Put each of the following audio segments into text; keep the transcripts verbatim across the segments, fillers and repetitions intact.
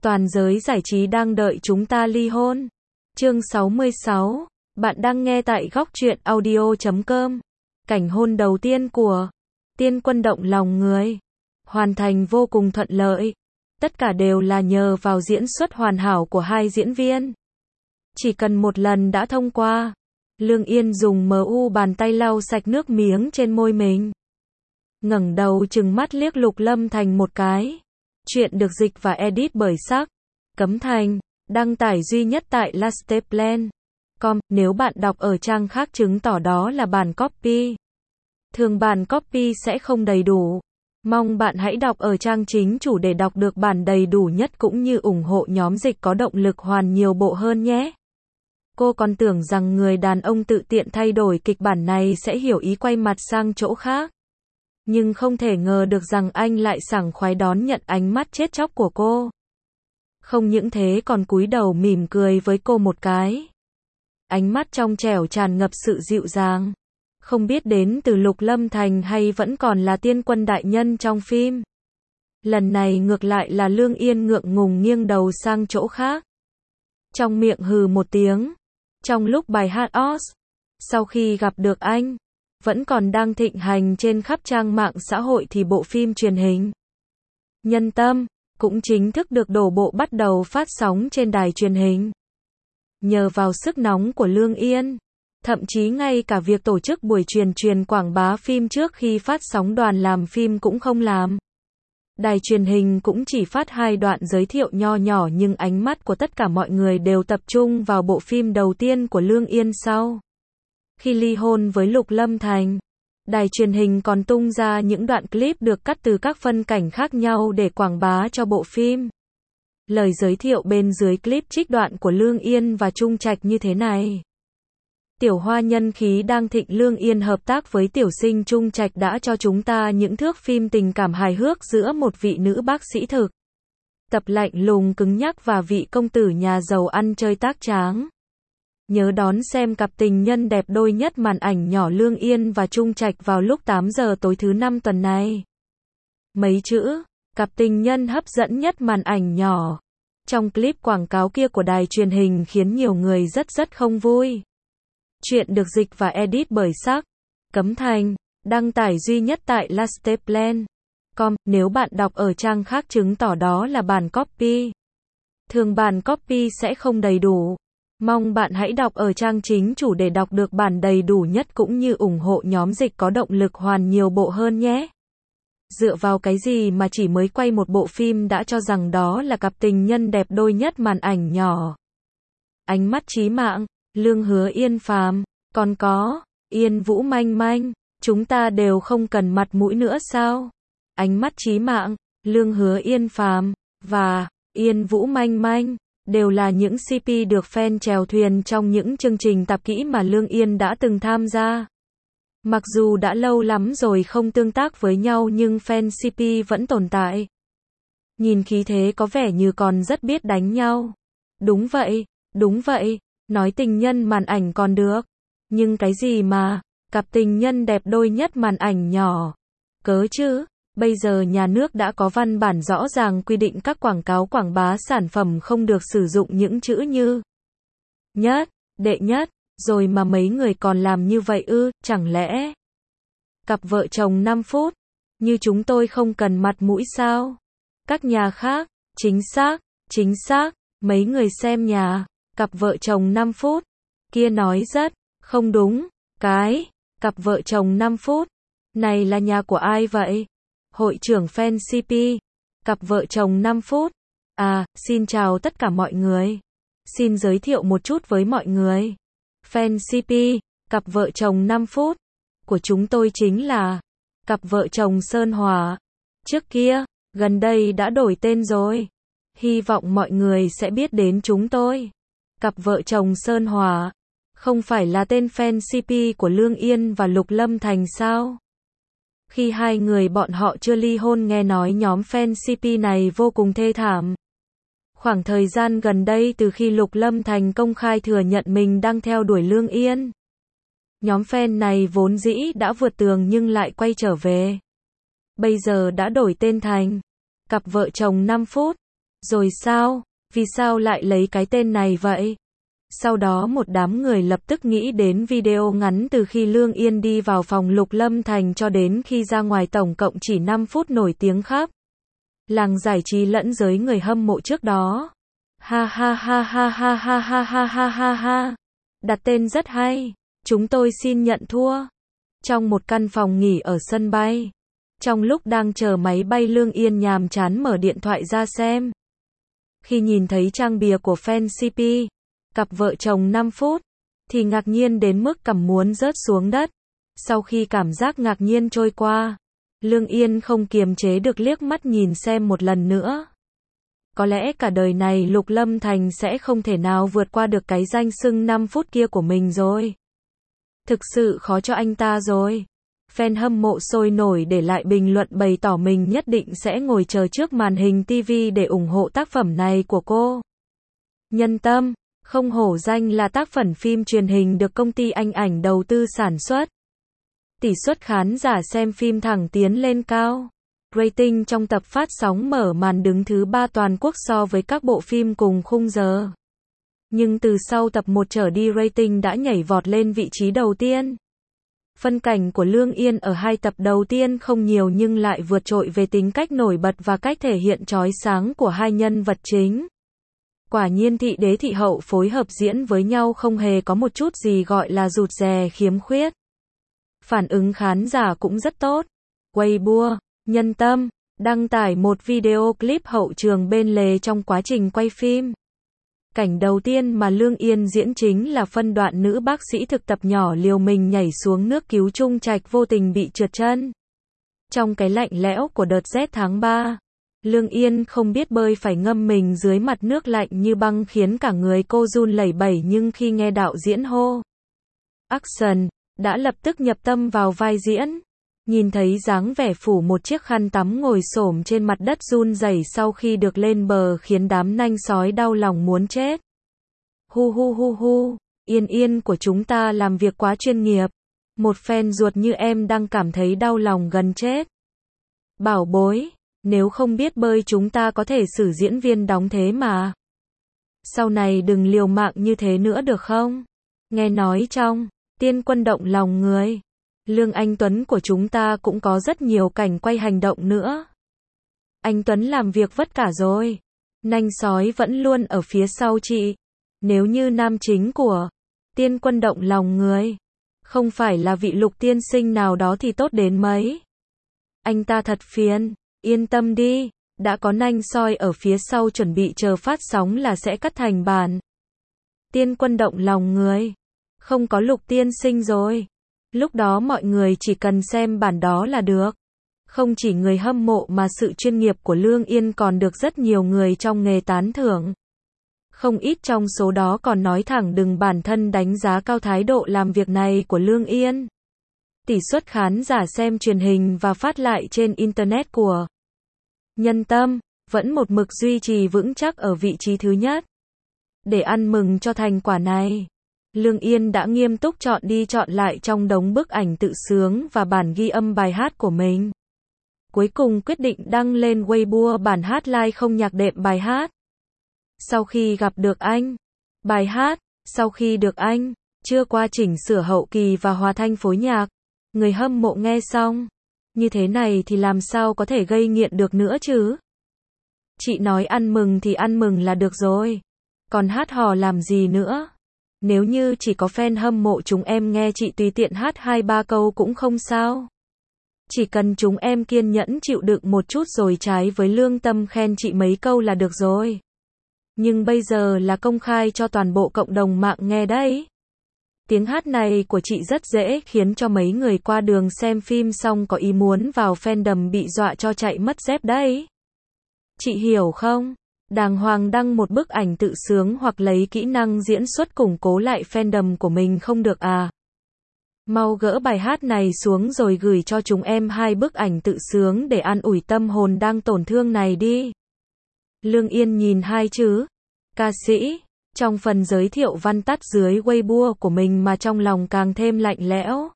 Toàn giới giải trí đang đợi chúng ta ly hôn. Chương sáu mươi sáu. Bạn đang nghe tại góc truyện audio chấm com. Cảnh hôn đầu tiên của Tiên Quân động lòng người. Hoàn thành vô cùng thuận lợi. Tất cả đều là nhờ vào diễn xuất hoàn hảo của hai diễn viên. Chỉ cần một lần đã thông qua. Lương Yên dùng mờ u bàn tay lau sạch nước miếng trên môi mình. Ngẩng đầu trừng mắt liếc Lục Lâm Thành một cái. Chuyện được dịch và edit bởi Sắc Cấm Thành, đăng tải duy nhất tại lasteplan chấm com. Nếu bạn đọc ở trang khác chứng tỏ đó là bản copy. Thường bản copy sẽ không đầy đủ. Mong bạn hãy đọc ở trang chính chủ để đọc được bản đầy đủ nhất cũng như ủng hộ nhóm dịch có động lực hoàn nhiều bộ hơn nhé. Cô còn tưởng rằng người đàn ông tự tiện thay đổi kịch bản này sẽ hiểu ý quay mặt sang chỗ khác. Nhưng không thể ngờ được rằng anh lại sảng khoái đón nhận ánh mắt chết chóc của cô. Không những thế còn cúi đầu mỉm cười với cô một cái. Ánh mắt trong trẻo tràn ngập sự dịu dàng. Không biết đến từ Lục Lâm Thành hay vẫn còn là Tiên Quân đại nhân trong phim. Lần này ngược lại là Lương Yên ngượng ngùng nghiêng đầu sang chỗ khác. Trong miệng hừ một tiếng. Trong lúc bài hát Oz, sau khi gặp được anh, vẫn còn đang thịnh hành trên khắp trang mạng xã hội thì bộ phim truyền hình Nhân Tâm cũng chính thức được đổ bộ bắt đầu phát sóng trên đài truyền hình. Nhờ vào sức nóng của Lương Yên, thậm chí ngay cả việc tổ chức buổi truyền truyền quảng bá phim trước khi phát sóng đoàn làm phim cũng không làm. Đài truyền hình cũng chỉ phát hai đoạn giới thiệu nho nhỏ nhưng ánh mắt của tất cả mọi người đều tập trung vào bộ phim đầu tiên của Lương Yên sau khi ly hôn với Lục Lâm Thành. Đài truyền hình còn tung ra những đoạn clip được cắt từ các phân cảnh khác nhau để quảng bá cho bộ phim. Lời giới thiệu bên dưới clip trích đoạn của Lương Yên và Trung Trạch như thế này. Tiểu Hoa nhân khí đang thịnh, Lương Yên hợp tác với tiểu sinh Trung Trạch đã cho chúng ta những thước phim tình cảm hài hước giữa một vị nữ bác sĩ thực tập lạnh lùng cứng nhắc và vị công tử nhà giàu ăn chơi tác tráng. Nhớ đón xem cặp tình nhân đẹp đôi nhất màn ảnh nhỏ Lương Yên và Trung Trạch vào lúc tám giờ tối thứ năm tuần này. Mấy chữ, cặp tình nhân hấp dẫn nhất màn ảnh nhỏ, trong clip quảng cáo kia của đài truyền hình khiến nhiều người rất rất không vui. Chuyện được dịch và edit bởi Sắc Cấm Thành, đăng tải duy nhất tại lasteplan chấm com. Nếu bạn đọc ở trang khác chứng tỏ đó là bản copy. Thường bản copy sẽ không đầy đủ. Mong bạn hãy đọc ở trang chính chủ để đọc được bản đầy đủ nhất cũng như ủng hộ nhóm dịch có động lực hoàn nhiều bộ hơn nhé. Dựa vào cái gì mà chỉ mới quay một bộ phim đã cho rằng đó là cặp tình nhân đẹp đôi nhất màn ảnh nhỏ. Ánh mắt chí mạng, Lương Hứa Yên Phàm, còn có Yên Vũ Manh Manh, chúng ta đều không cần mặt mũi nữa sao? Ánh mắt chí mạng, Lương Hứa Yên Phàm và Yên Vũ Manh Manh đều là những xê pê được fan chèo thuyền trong những chương trình tạp kỹ mà Lương Yên đã từng tham gia. Mặc dù đã lâu lắm rồi không tương tác với nhau nhưng fan xê pê vẫn tồn tại. Nhìn khí thế có vẻ như còn rất biết đánh nhau. Đúng vậy, đúng vậy, nói tình nhân màn ảnh còn được. Nhưng cái gì mà, cặp tình nhân đẹp đôi nhất màn ảnh nhỏ. Cớ chứ, bây giờ nhà nước đã có văn bản rõ ràng quy định các quảng cáo quảng bá sản phẩm không được sử dụng những chữ như nhất, đệ nhất, rồi mà mấy người còn làm như vậy ư, chẳng lẽ cặp vợ chồng năm phút, như chúng tôi không cần mặt mũi sao? Các nhà khác, chính xác, chính xác, mấy người xem nhà, cặp vợ chồng năm phút, kia nói rất không đúng, cái, cặp vợ chồng năm phút, này là nhà của ai vậy? Hội trưởng fan xê pê, cặp vợ chồng năm phút. À, xin chào tất cả mọi người. Xin giới thiệu một chút với mọi người. Fan xê pê, cặp vợ chồng năm phút của chúng tôi chính là cặp vợ chồng Sơn Hòa. Trước kia, gần đây đã đổi tên rồi. Hy vọng mọi người sẽ biết đến chúng tôi. Cặp vợ chồng Sơn Hòa, không phải là tên fan xê pê của Lương Yên và Lục Lâm Thành sao? Khi hai người bọn họ chưa ly hôn nghe nói nhóm fan xê pê này vô cùng thê thảm. Khoảng thời gian gần đây từ khi Lục Lâm Thành công khai thừa nhận mình đang theo đuổi Lương Yên. Nhóm fan này vốn dĩ đã vượt tường nhưng lại quay trở về. Bây giờ đã đổi tên thành cặp vợ chồng năm phút. Rồi sao? Vì sao lại lấy cái tên này vậy? Sau đó một đám người lập tức nghĩ đến video ngắn từ khi Lương Yên đi vào phòng Lục Lâm Thành cho đến khi ra ngoài, tổng cộng chỉ năm phút, nổi tiếng khắp làng giải trí lẫn giới người hâm mộ trước đó. Ha ha ha ha ha ha ha ha ha ha ha. Đặt tên rất hay. Chúng tôi xin nhận thua. Trong một căn phòng nghỉ ở sân bay, trong lúc đang chờ máy bay, Lương Yên nhàm chán mở điện thoại ra xem. Khi nhìn thấy trang bìa của fan xê pê, cặp vợ chồng năm phút, thì ngạc nhiên đến mức cằm muốn rớt xuống đất. Sau khi cảm giác ngạc nhiên trôi qua, Lương Yên không kiềm chế được liếc mắt nhìn xem một lần nữa. Có lẽ cả đời này Lục Lâm Thành sẽ không thể nào vượt qua được cái danh xưng năm phút kia của mình rồi. Thực sự khó cho anh ta rồi. Fan hâm mộ sôi nổi để lại bình luận bày tỏ mình nhất định sẽ ngồi chờ trước màn hình ti vi để ủng hộ tác phẩm này của cô. Nhân Tâm, không hổ danh là tác phẩm phim truyền hình được công ty Anh Ảnh đầu tư sản xuất. Tỷ suất khán giả xem phim thẳng tiến lên cao. Rating trong tập phát sóng mở màn đứng thứ ba toàn quốc so với các bộ phim cùng khung giờ. Nhưng từ sau tập một trở đi, rating đã nhảy vọt lên vị trí đầu tiên. Phân cảnh của Lương Yên ở hai tập đầu tiên không nhiều nhưng lại vượt trội về tính cách nổi bật và cách thể hiện chói sáng của hai nhân vật chính. Quả nhiên thị đế thị hậu phối hợp diễn với nhau không hề có một chút gì gọi là rụt rè khiếm khuyết. Phản ứng khán giả cũng rất tốt. Weibo, Nhân Tâm, đăng tải một video clip hậu trường bên lề trong quá trình quay phim. Cảnh đầu tiên mà Lương Yên diễn chính là phân đoạn nữ bác sĩ thực tập nhỏ liều mình nhảy xuống nước cứu Trung Trạch vô tình bị trượt chân. Trong cái lạnh lẽo của đợt rét tháng ba, Lương Yên không biết bơi phải ngâm mình dưới mặt nước lạnh như băng khiến cả người cô run lẩy bẩy, nhưng khi nghe đạo diễn hô action, đã lập tức nhập tâm vào vai diễn. Nhìn thấy dáng vẻ phủ một chiếc khăn tắm ngồi xổm trên mặt đất run rẩy sau khi được lên bờ khiến đám nanh sói đau lòng muốn chết. Hu hu hu hu, Yên Yên của chúng ta làm việc quá chuyên nghiệp. Một fan ruột như em đang cảm thấy đau lòng gần chết. Bảo bối, nếu không biết bơi chúng ta có thể xử diễn viên đóng thế mà. Sau này đừng liều mạng như thế nữa được không? Nghe nói trong Tiên Quân động lòng người, Lương Anh Tuấn của chúng ta cũng có rất nhiều cảnh quay hành động nữa. Anh Tuấn làm việc vất cả rồi. Nanh sói vẫn luôn ở phía sau chị. Nếu như nam chính của Tiên Quân động lòng người không phải là vị Lục tiên sinh nào đó thì tốt đến mấy. Anh ta thật phiền. Yên tâm đi, đã có nanh soi ở phía sau chuẩn bị chờ phát sóng là sẽ cắt thành bản Tiên Quân động lòng người. Không có Lục tiên sinh rồi. Lúc đó mọi người chỉ cần xem bản đó là được. Không chỉ người hâm mộ mà sự chuyên nghiệp của Lương Yên còn được rất nhiều người trong nghề tán thưởng. Không ít trong số đó còn nói thẳng đừng bản thân đánh giá cao thái độ làm việc này của Lương Yên. Tỷ suất khán giả xem truyền hình và phát lại trên Internet của Nhân Tâm vẫn một mực duy trì vững chắc ở vị trí thứ nhất. Để ăn mừng cho thành quả này, Lương Yên đã nghiêm túc chọn đi chọn lại trong đống bức ảnh tự sướng và bản ghi âm bài hát của mình. Cuối cùng quyết định đăng lên Weibo bản hát live không nhạc đệm bài hát. Sau khi gặp được anh, bài hát, sau khi được anh, chưa qua chỉnh sửa hậu kỳ và hòa thanh phối nhạc, người hâm mộ nghe xong, như thế này thì làm sao có thể gây nghiện được nữa chứ? Chị nói ăn mừng thì ăn mừng là được rồi. Còn hát hò làm gì nữa? Nếu như chỉ có fan hâm mộ chúng em nghe chị tùy tiện hát hai ba câu cũng không sao. Chỉ cần chúng em kiên nhẫn chịu đựng một chút rồi trái với lương tâm khen chị mấy câu là được rồi. Nhưng bây giờ là công khai cho toàn bộ cộng đồng mạng nghe đấy. Tiếng hát này của chị rất dễ khiến cho mấy người qua đường xem phim xong có ý muốn vào fandom bị dọa cho chạy mất dép đấy. Chị hiểu không? Đàng hoàng đăng một bức ảnh tự sướng hoặc lấy kỹ năng diễn xuất củng cố lại fandom của mình không được à? Mau gỡ bài hát này xuống rồi gửi cho chúng em hai bức ảnh tự sướng để an ủi tâm hồn đang tổn thương này đi. Lương Yên nhìn hai chữ ca sĩ trong phần giới thiệu văn tắt dưới Weibo của mình mà trong lòng càng thêm lạnh lẽo.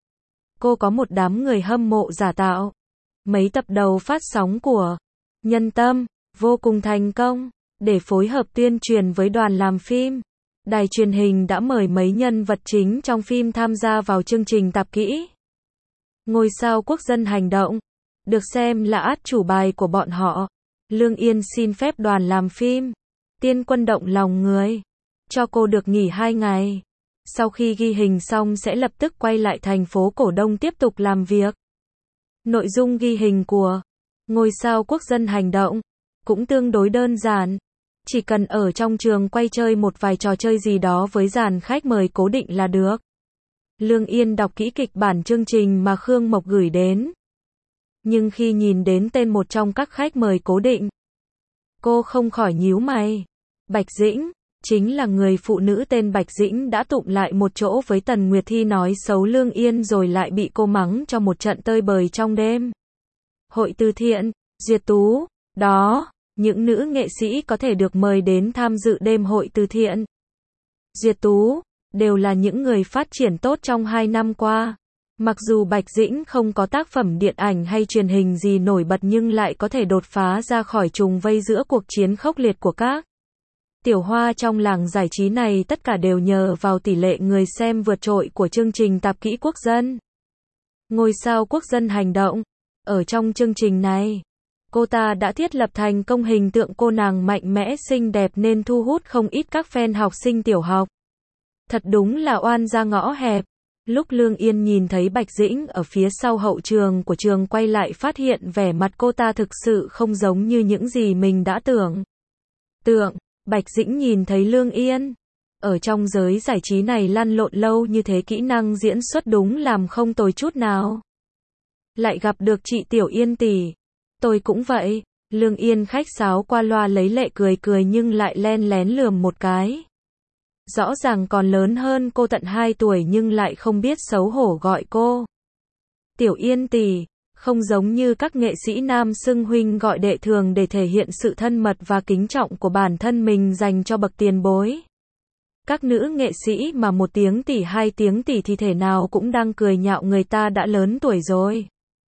Cô có một đám người hâm mộ giả tạo. Mấy tập đầu phát sóng của Nhân Tâm vô cùng thành công. Để phối hợp tuyên truyền với đoàn làm phim, đài truyền hình đã mời mấy nhân vật chính trong phim tham gia vào chương trình Tạp kỹ Ngôi sao quốc dân hành động, được xem là át chủ bài của bọn họ. Lương Yên xin phép đoàn làm phim Tiên Quân Động Lòng Người cho cô được nghỉ hai ngày. Sau khi ghi hình xong sẽ lập tức quay lại thành phố Cổ Đông tiếp tục làm việc. Nội dung ghi hình của Ngôi sao quốc dân hành động cũng tương đối đơn giản. Chỉ cần ở trong trường quay chơi một vài trò chơi gì đó với dàn khách mời cố định là được. Lương Yên đọc kỹ kịch bản chương trình mà Khương Mộc gửi đến. Nhưng khi nhìn đến tên một trong các khách mời cố định, cô không khỏi nhíu mày. Bạch Dĩnh, chính là người phụ nữ tên Bạch Dĩnh đã tụm lại một chỗ với Tần Nguyệt Thi nói xấu Lương Yên rồi lại bị cô mắng cho một trận tơi bời trong đêm. Hội từ thiện, Duyệt Tú, đó, những nữ nghệ sĩ có thể được mời đến tham dự đêm hội từ thiện Duyệt Tú, đều là những người phát triển tốt trong hai năm qua. Mặc dù Bạch Dĩnh không có tác phẩm điện ảnh hay truyền hình gì nổi bật nhưng lại có thể đột phá ra khỏi trùng vây giữa cuộc chiến khốc liệt của các tiểu hoa trong làng giải trí này, tất cả đều nhờ vào tỷ lệ người xem vượt trội của chương trình Tạp kỹ Quốc dân. Ngôi sao quốc dân hành động. Ở trong chương trình này, cô ta đã thiết lập thành công hình tượng cô nàng mạnh mẽ xinh đẹp nên thu hút không ít các fan học sinh tiểu học. Thật đúng là oan ra ngõ hẹp. Lúc Lương Yên nhìn thấy Bạch Dĩnh ở phía sau hậu trường của trường quay lại phát hiện vẻ mặt cô ta thực sự không giống như những gì mình đã tưởng. Tượng, Bạch Dĩnh nhìn thấy Lương Yên ở trong giới giải trí này lăn lộn lâu như thế, kỹ năng diễn xuất đúng làm không tồi chút nào. Lại gặp được chị Tiểu Yên tỷ. Tôi cũng vậy. Lương Yên khách sáo qua loa lấy lệ cười cười nhưng lại len lén lườm một cái. Rõ ràng còn lớn hơn cô tận hai tuổi nhưng lại không biết xấu hổ gọi cô Tiểu Yên tỷ, không giống như các nghệ sĩ nam xưng huynh gọi đệ thường để thể hiện sự thân mật và kính trọng của bản thân mình dành cho bậc tiền bối. Các nữ nghệ sĩ mà một tiếng tỷ hai tiếng tỷ thì thể nào cũng đang cười nhạo người ta đã lớn tuổi rồi.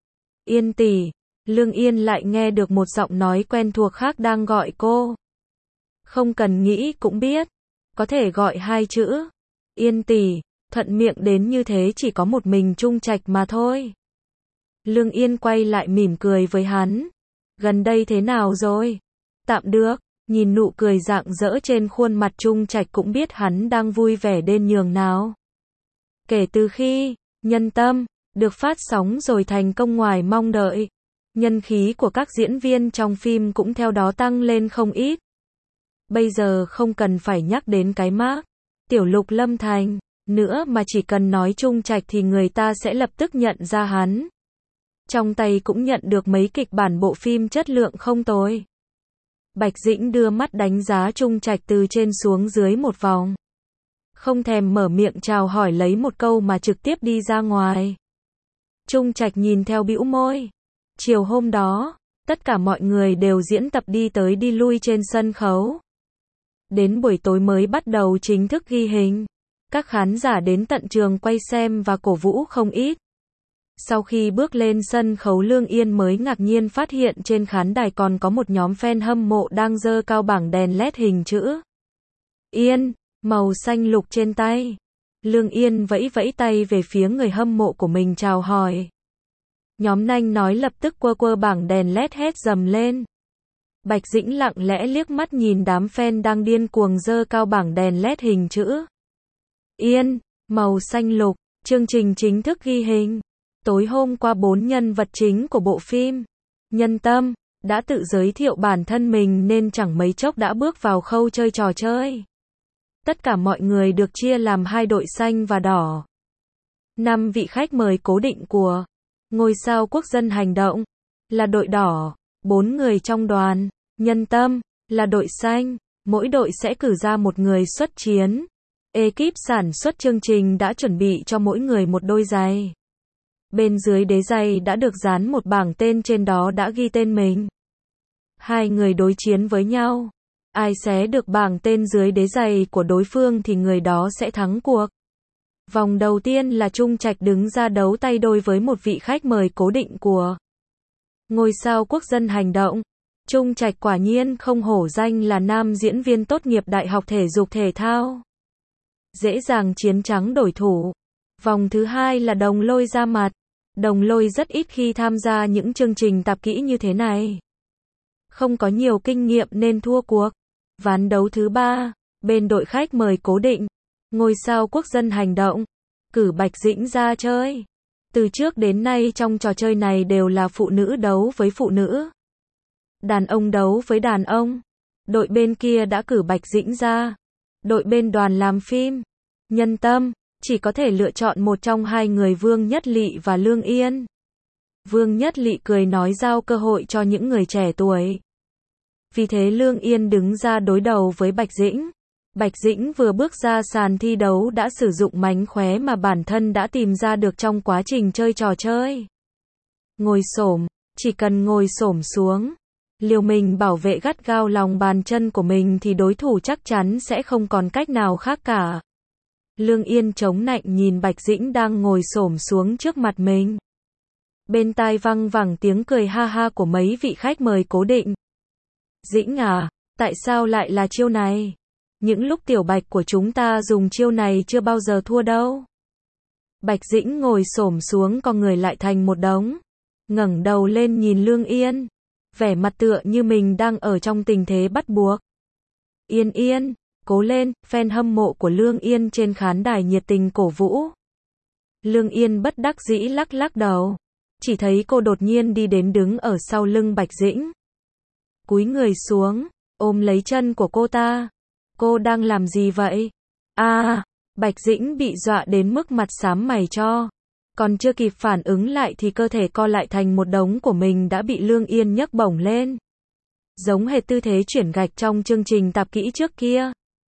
Yên tỷ, Lương Yên lại nghe được một giọng nói quen thuộc khác đang gọi cô. Không cần nghĩ cũng biết. Có thể gọi hai chữ Yên tỷ, thuận miệng đến như thế chỉ có một mình Trung Trạch mà thôi. Lương Yên quay lại mỉm cười với hắn. Gần đây thế nào rồi? Tạm được. Nhìn nụ cười rạng rỡ trên khuôn mặt Trung Trạch cũng biết hắn đang vui vẻ đến nhường nào. Kể từ khi Nhân Tâm được phát sóng rồi thành công ngoài mong đợi, nhân khí của các diễn viên trong phim cũng theo đó tăng lên không ít. Bây giờ không cần phải nhắc đến cái mác Tiểu Lục Lâm Thành nữa mà chỉ cần nói Trung Trạch thì người ta sẽ lập tức nhận ra hắn. Trong tay cũng nhận được mấy kịch bản bộ phim chất lượng không tồi. Bạch Dĩnh đưa mắt đánh giá Trung Trạch từ trên xuống dưới một vòng. Không thèm mở miệng chào hỏi lấy một câu mà trực tiếp đi ra ngoài. Trung Trạch nhìn theo bĩu môi. Chiều hôm đó, tất cả mọi người đều diễn tập đi tới đi lui trên sân khấu. Đến buổi tối mới bắt đầu chính thức ghi hình. Các khán giả đến tận trường quay xem và cổ vũ không ít. Sau khi bước lên sân khấu, Lương Yên mới ngạc nhiên phát hiện trên khán đài còn có một nhóm fan hâm mộ đang giơ cao bảng đèn led hình chữ Yên, màu xanh lục trên tay. Lương Yên vẫy vẫy tay về phía người hâm mộ của mình chào hỏi. Nhóm nanh nói lập tức quơ quơ bảng đèn led hét dầm lên. Bạch Dĩnh lặng lẽ liếc mắt nhìn đám fan đang điên cuồng giơ cao bảng đèn led hình chữ Yên, màu xanh lục. Chương trình chính thức ghi hình. Tối hôm qua bốn nhân vật chính của bộ phim Nhân Tâm đã tự giới thiệu bản thân mình nên chẳng mấy chốc đã bước vào khâu chơi trò chơi. Tất cả mọi người được chia làm hai đội xanh và đỏ. Năm vị khách mời cố định của Ngôi sao quốc dân hành động là đội đỏ. Bốn người trong đoàn Nhân Tâm là đội xanh. Mỗi đội sẽ cử ra một người xuất chiến. Ekip sản xuất chương trình đã chuẩn bị cho mỗi người một đôi giày. Bên dưới đế giày đã được dán một bảng tên, trên đó đã ghi tên mình. Hai người đối chiến với nhau. Ai xé được bảng tên dưới đế giày của đối phương thì người đó sẽ thắng cuộc. Vòng đầu tiên là Trung Trạch đứng ra đấu tay đôi với một vị khách mời cố định của Ngôi sao quốc dân hành động. Trung Trạch quả nhiên không hổ danh là nam diễn viên tốt nghiệp đại học thể dục thể thao. Dễ dàng chiến thắng đối thủ. Vòng thứ hai là Đồng Lôi ra mặt. Đồng Lôi rất ít khi tham gia những chương trình tạp kỹ như thế này. Không có nhiều kinh nghiệm nên thua cuộc. Ván đấu thứ ba, bên đội khách mời cố định, ngôi sao quốc dân hành động, cử Bạch Dĩnh ra chơi. Từ trước đến nay trong trò chơi này đều là phụ nữ đấu với phụ nữ. Đàn ông đấu với đàn ông. Đội bên kia đã cử Bạch Dĩnh ra. Đội bên đoàn làm phim, Nhân Tâm, chỉ có thể lựa chọn một trong hai người Vương Nhất Lị và Lương Yên. Vương Nhất Lị cười nói giao cơ hội cho những người trẻ tuổi. Vì thế Lương Yên đứng ra đối đầu với Bạch Dĩnh. Bạch Dĩnh vừa bước ra sàn thi đấu đã sử dụng mánh khóe mà bản thân đã tìm ra được trong quá trình chơi trò chơi. Ngồi xổm, chỉ cần ngồi xổm xuống, liều mình bảo vệ gắt gao lòng bàn chân của mình thì đối thủ chắc chắn sẽ không còn cách nào khác cả. Lương Yên chống nạnh nhìn Bạch Dĩnh đang ngồi xổm xuống trước mặt mình. Bên tai văng vẳng tiếng cười ha ha của mấy vị khách mời cố định. Dĩnh à, tại sao lại là chiêu này? Những lúc tiểu Bạch của chúng ta dùng chiêu này chưa bao giờ thua đâu. Bạch Dĩnh ngồi xổm xuống con người lại thành một đống. Ngẩng đầu lên nhìn Lương Yên. Vẻ mặt tựa như mình đang ở trong tình thế bắt buộc. Yên Yên, cố lên, fan hâm mộ của Lương Yên trên khán đài nhiệt tình cổ vũ. Lương Yên bất đắc dĩ lắc lắc đầu. Chỉ thấy cô đột nhiên đi đến đứng ở sau lưng Bạch Dĩnh. Cúi người xuống, ôm lấy chân của cô ta. Cô đang làm gì vậy? À, Bạch Dĩnh bị dọa đến mức mặt xám mày cho. Còn chưa kịp phản ứng lại thì cơ thể co lại thành một đống của mình đã bị Lương Yên nhấc bổng lên. Giống hệt tư thế chuyển gạch trong chương trình tạp kỹ trước kia.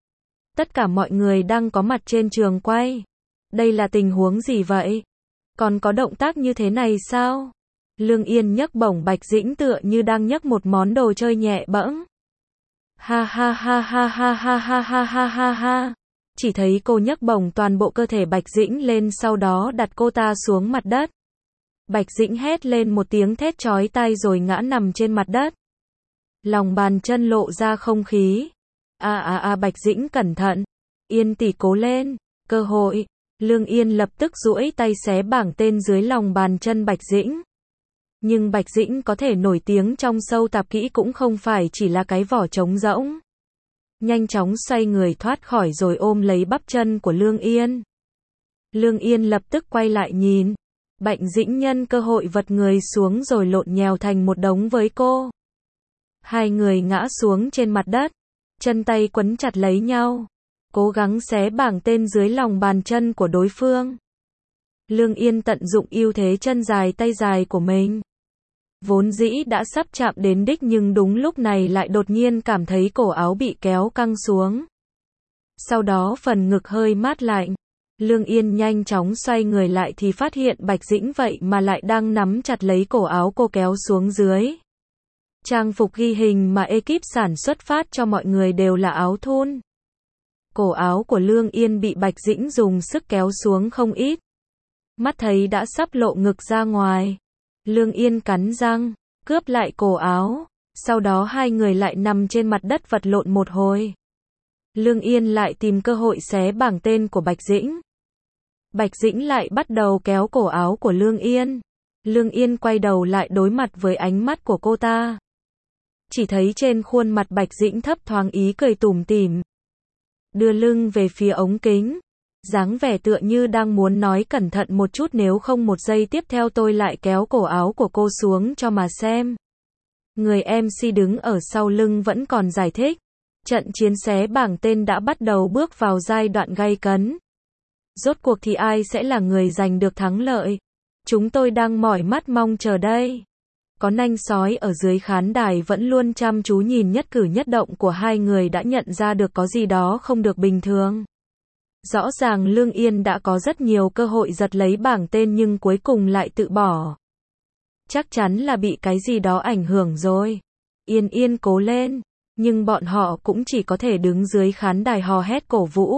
Tất cả mọi người đang có mặt trên trường quay. Đây là tình huống gì vậy? Còn có động tác như thế này sao? Lương Yên nhấc bổng Bạch Dĩnh tựa như đang nhấc một món đồ chơi nhẹ bẫng. Ha ha ha ha ha ha ha ha ha ha ha. Chỉ thấy cô nhấc bổng toàn bộ cơ thể Bạch Dĩnh lên sau đó đặt cô ta xuống mặt đất. Bạch Dĩnh hét lên một tiếng thét chói tai rồi ngã nằm trên mặt đất. Lòng bàn chân lộ ra không khí. À à à Bạch Dĩnh cẩn thận. Yên tỷ cố lên. Cơ hội. Lương Yên lập tức duỗi tay xé bảng tên dưới lòng bàn chân Bạch Dĩnh. Nhưng Bạch Dĩnh có thể nổi tiếng trong show tạp kỹ cũng không phải chỉ là cái vỏ trống rỗng. Nhanh chóng xoay người thoát khỏi rồi ôm lấy bắp chân của Lương Yên. Lương Yên lập tức quay lại nhìn. Bạch Dĩnh nhân cơ hội vật người xuống rồi lộn nhào thành một đống với cô. Hai người ngã xuống trên mặt đất. Chân tay quấn chặt lấy nhau. Cố gắng xé bảng tên dưới lòng bàn chân của đối phương. Lương Yên tận dụng ưu thế chân dài tay dài của mình. Vốn dĩ đã sắp chạm đến đích nhưng đúng lúc này lại đột nhiên cảm thấy cổ áo bị kéo căng xuống. Sau đó phần ngực hơi mát lạnh. Lương Yên nhanh chóng xoay người lại thì phát hiện Bạch Dĩnh vậy mà lại đang nắm chặt lấy cổ áo cô kéo xuống dưới. Trang phục ghi hình mà ekip sản xuất phát cho mọi người đều là áo thun. Cổ áo của Lương Yên bị Bạch Dĩnh dùng sức kéo xuống không ít. Mắt thấy đã sắp lộ ngực ra ngoài. Lương Yên cắn răng, cướp lại cổ áo. Sau đó hai người lại nằm trên mặt đất vật lộn một hồi. Lương Yên lại tìm cơ hội xé bảng tên của Bạch Dĩnh. Bạch Dĩnh lại bắt đầu kéo cổ áo của Lương Yên. Lương Yên quay đầu lại đối mặt với ánh mắt của cô ta. Chỉ thấy trên khuôn mặt Bạch Dĩnh thấp thoáng ý cười tủm tỉm. Đưa lưng về phía ống kính. Dáng vẻ tựa như đang muốn nói cẩn thận một chút nếu không một giây tiếp theo tôi lại kéo cổ áo của cô xuống cho mà xem. Người em xê đứng ở sau lưng vẫn còn giải thích. Trận chiến xé bảng tên đã bắt đầu bước vào giai đoạn gay cấn. Rốt cuộc thì ai sẽ là người giành được thắng lợi? Chúng tôi đang mỏi mắt mong chờ đây. Có nanh sói ở dưới khán đài vẫn luôn chăm chú nhìn nhất cử nhất động của hai người đã nhận ra được có gì đó không được bình thường. Rõ ràng Lương Yên đã có rất nhiều cơ hội giật lấy bảng tên nhưng cuối cùng lại tự bỏ. Chắc chắn là bị cái gì đó ảnh hưởng rồi. Yên Yên cố lên. Nhưng bọn họ cũng chỉ có thể đứng dưới khán đài hò hét cổ vũ.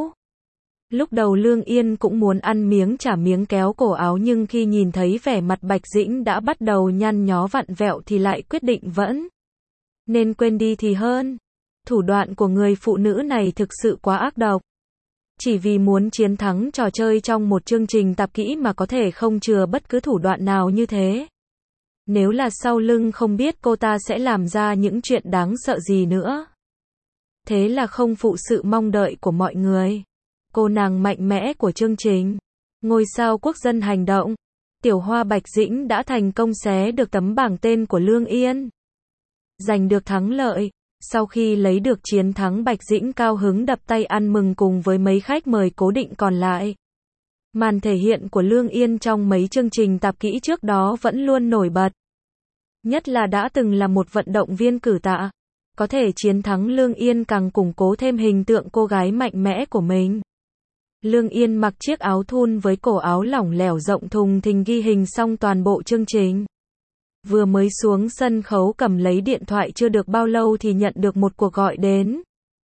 Lúc đầu Lương Yên cũng muốn ăn miếng trả miếng kéo cổ áo nhưng khi nhìn thấy vẻ mặt Bạch Dĩnh đã bắt đầu nhăn nhó vặn vẹo thì lại quyết định vẫn Nên quên đi thì hơn. Thủ đoạn của người phụ nữ này thực sự quá ác độc. Chỉ vì muốn chiến thắng trò chơi trong một chương trình tạp kỹ mà có thể không chừa bất cứ thủ đoạn nào như thế. Nếu là sau lưng không biết cô ta sẽ làm ra những chuyện đáng sợ gì nữa. Thế là không phụ sự mong đợi của mọi người. Cô nàng mạnh mẽ của chương trình, ngôi sao quốc dân hành động, Tiểu Hoa Bạch Dĩnh đã thành công xé được tấm bảng tên của Lương Yên. Giành được thắng lợi. Sau khi lấy được chiến thắng, Bạch Dĩnh cao hứng đập tay ăn mừng cùng với mấy khách mời cố định còn lại. Màn thể hiện của Lương Yên trong mấy chương trình tạp kỹ trước đó vẫn luôn nổi bật. Nhất là đã từng là một vận động viên cử tạ. Có thể chiến thắng Lương Yên càng củng cố thêm hình tượng cô gái mạnh mẽ của mình. Lương Yên mặc chiếc áo thun với cổ áo lỏng lẻo rộng thùng thình ghi hình xong toàn bộ chương trình. Vừa mới xuống sân khấu cầm lấy điện thoại chưa được bao lâu thì nhận được một cuộc gọi đến.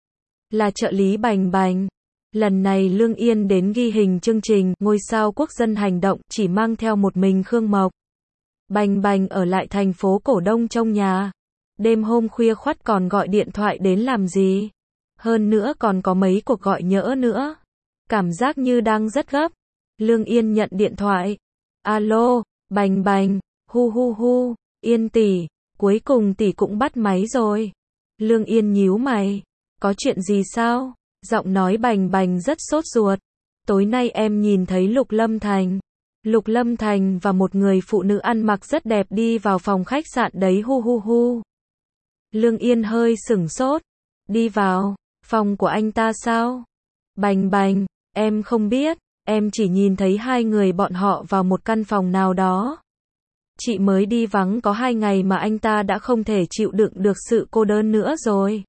Là trợ lý Bành Bành. Lần này Lương Yên đến ghi hình chương trình Ngôi sao quốc dân hành động chỉ mang theo một mình Khương Mộc. Bành Bành ở lại thành phố Cổ Đông trong nhà. Đêm hôm khuya khoắt còn gọi điện thoại đến làm gì? Hơn nữa còn có mấy cuộc gọi nhỡ nữa. Cảm giác như đang rất gấp. Lương Yên nhận điện thoại. Alo, Bành Bành, hu hu hu, Yên tỷ, cuối cùng tỷ cũng bắt máy rồi. Lương Yên nhíu mày. Có chuyện gì sao? Giọng nói Bành Bành rất sốt ruột. Tối nay em nhìn thấy Lục Lâm Thành. Lục Lâm Thành và một người phụ nữ ăn mặc rất đẹp đi vào phòng khách sạn đấy hu hu hu. Lương Yên hơi sửng sốt. Đi vào, phòng của anh ta sao? Bành Bành, em không biết, em chỉ nhìn thấy hai người bọn họ vào một căn phòng nào đó. Chị mới đi vắng có hai ngày mà anh ta đã không thể chịu đựng được sự cô đơn nữa rồi.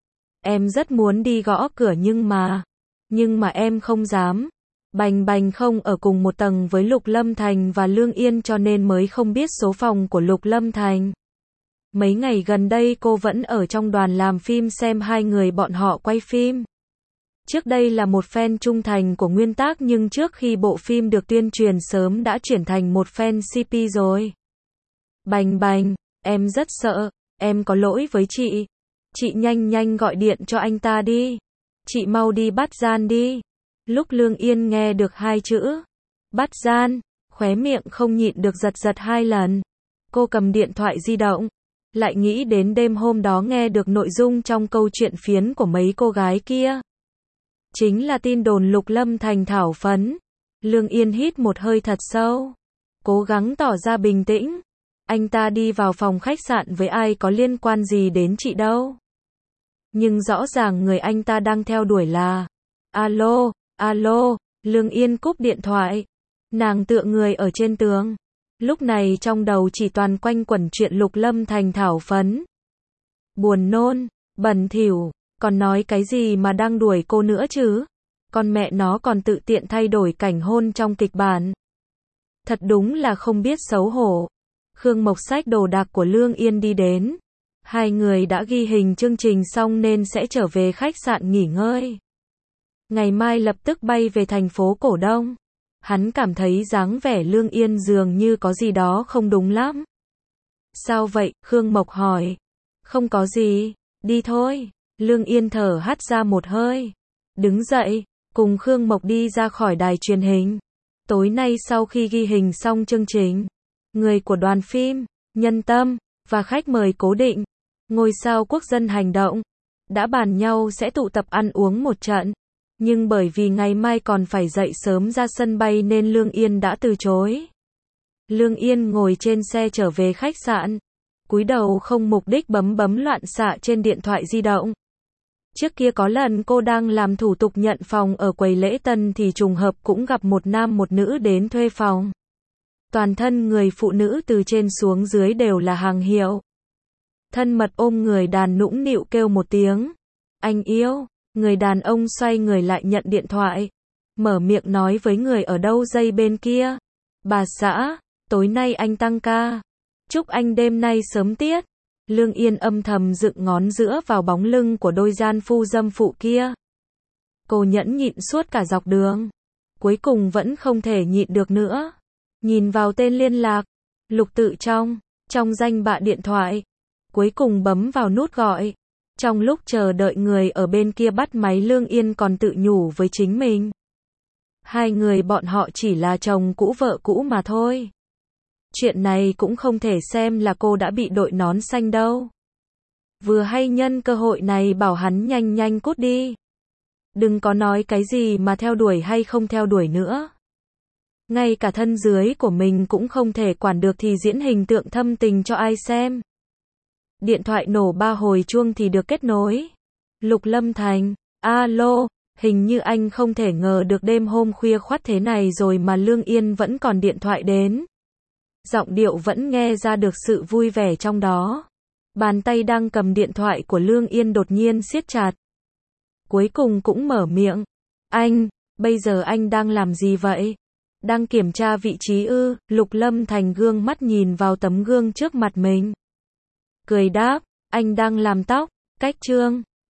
Em rất muốn đi gõ cửa nhưng mà, nhưng mà em không dám. Bành Bành không ở cùng một tầng với Lục Lâm Thành và Lương Yên cho nên mới không biết số phòng của Lục Lâm Thành. Mấy ngày gần đây cô vẫn ở trong đoàn làm phim xem hai người bọn họ quay phim. Trước đây là một fan trung thành của nguyên tác nhưng trước khi bộ phim được tuyên truyền sớm đã chuyển thành một fan xê pê rồi. Bành Bành, em rất sợ, em có lỗi với chị. Chị nhanh nhanh gọi điện cho anh ta đi. Chị mau đi bắt gian đi. Lúc Lương Yên nghe được hai chữ bắt gian, khóe miệng không nhịn được giật giật hai lần. Cô cầm điện thoại di động, lại nghĩ đến đêm hôm đó nghe được nội dung trong câu chuyện phiến của mấy cô gái kia. Chính là tin đồn Lục Lâm Thành thảo phấn. Lương Yên hít một hơi thật sâu, cố gắng tỏ ra bình tĩnh. Anh ta đi vào phòng khách sạn với ai có liên quan gì đến chị đâu. Nhưng rõ ràng người anh ta đang theo đuổi là... Alo, alo, Lương Yên cúp điện thoại. Nàng tựa người ở trên tường. Lúc này trong đầu chỉ toàn quanh quẩn chuyện Lục Lâm Thành thảo phấn. Buồn nôn, bẩn thỉu, còn nói cái gì mà đang đuổi cô nữa chứ? Con mẹ nó còn tự tiện thay đổi cảnh hôn trong kịch bản. Thật đúng là không biết xấu hổ. Khương Mộc xách đồ đạc của Lương Yên đi đến. Hai người đã ghi hình chương trình xong nên sẽ trở về khách sạn nghỉ ngơi. Ngày mai lập tức bay về thành phố Cổ Đông. Hắn cảm thấy dáng vẻ Lương Yên dường như có gì đó không đúng lắm. Sao vậy? Khương Mộc hỏi. Không có gì, đi thôi. Lương Yên thở hắt ra một hơi. Đứng dậy, cùng Khương Mộc đi ra khỏi đài truyền hình. Tối nay sau khi ghi hình xong chương trình, người của đoàn phim, nhân tâm, và khách mời cố định, ngôi sao quốc dân hành động, đã bàn nhau sẽ tụ tập ăn uống một trận. Nhưng bởi vì ngày mai còn phải dậy sớm ra sân bay nên Lương Yên đã từ chối. Lương Yên ngồi trên xe trở về khách sạn, cúi đầu không mục đích bấm bấm loạn xạ trên điện thoại di động. Trước kia có lần cô đang làm thủ tục nhận phòng ở quầy lễ tân thì trùng hợp cũng gặp một nam một nữ đến thuê phòng. Toàn thân người phụ nữ từ trên xuống dưới đều là hàng hiệu. Thân mật ôm người đàn nũng nịu kêu một tiếng. Anh yêu. Người đàn ông xoay người lại nhận điện thoại. Mở miệng nói với người ở đâu dây bên kia. Bà xã, tối nay anh tăng ca. Chúc anh đêm nay sớm tiết. Lương Yên âm thầm dựng ngón giữa vào bóng lưng của đôi gian phu dâm phụ kia. Cô nhẫn nhịn suốt cả dọc đường. Cuối cùng vẫn không thể nhịn được nữa. Nhìn vào tên liên lạc. Lục Tự Trong. Trong danh bạ điện thoại. Cuối cùng bấm vào nút gọi. Trong lúc chờ đợi người ở bên kia bắt máy, Lương Yên còn tự nhủ với chính mình. Hai người bọn họ chỉ là chồng cũ vợ cũ mà thôi. Chuyện này cũng không thể xem là cô đã bị đội nón xanh đâu. Vừa hay nhân cơ hội này bảo hắn nhanh nhanh cút đi. Đừng có nói cái gì mà theo đuổi hay không theo đuổi nữa. Ngay cả thân dưới của mình cũng không thể quản được thì diễn hình tượng thâm tình cho ai xem. Điện thoại nổ ba hồi chuông thì được kết nối. Lục Lâm Thành, alo, hình như anh không thể ngờ được đêm hôm khuya khoắt thế này rồi mà Lương Yên vẫn còn điện thoại đến. Giọng điệu vẫn nghe ra được sự vui vẻ trong đó. Bàn tay đang cầm điện thoại của Lương Yên đột nhiên siết chặt. Cuối cùng cũng mở miệng. Anh, bây giờ anh đang làm gì vậy? Đang kiểm tra vị trí ư? Lục Lâm Thành gương mắt nhìn vào tấm gương trước mặt mình. Cười đáp, anh đang làm tóc, cách trương.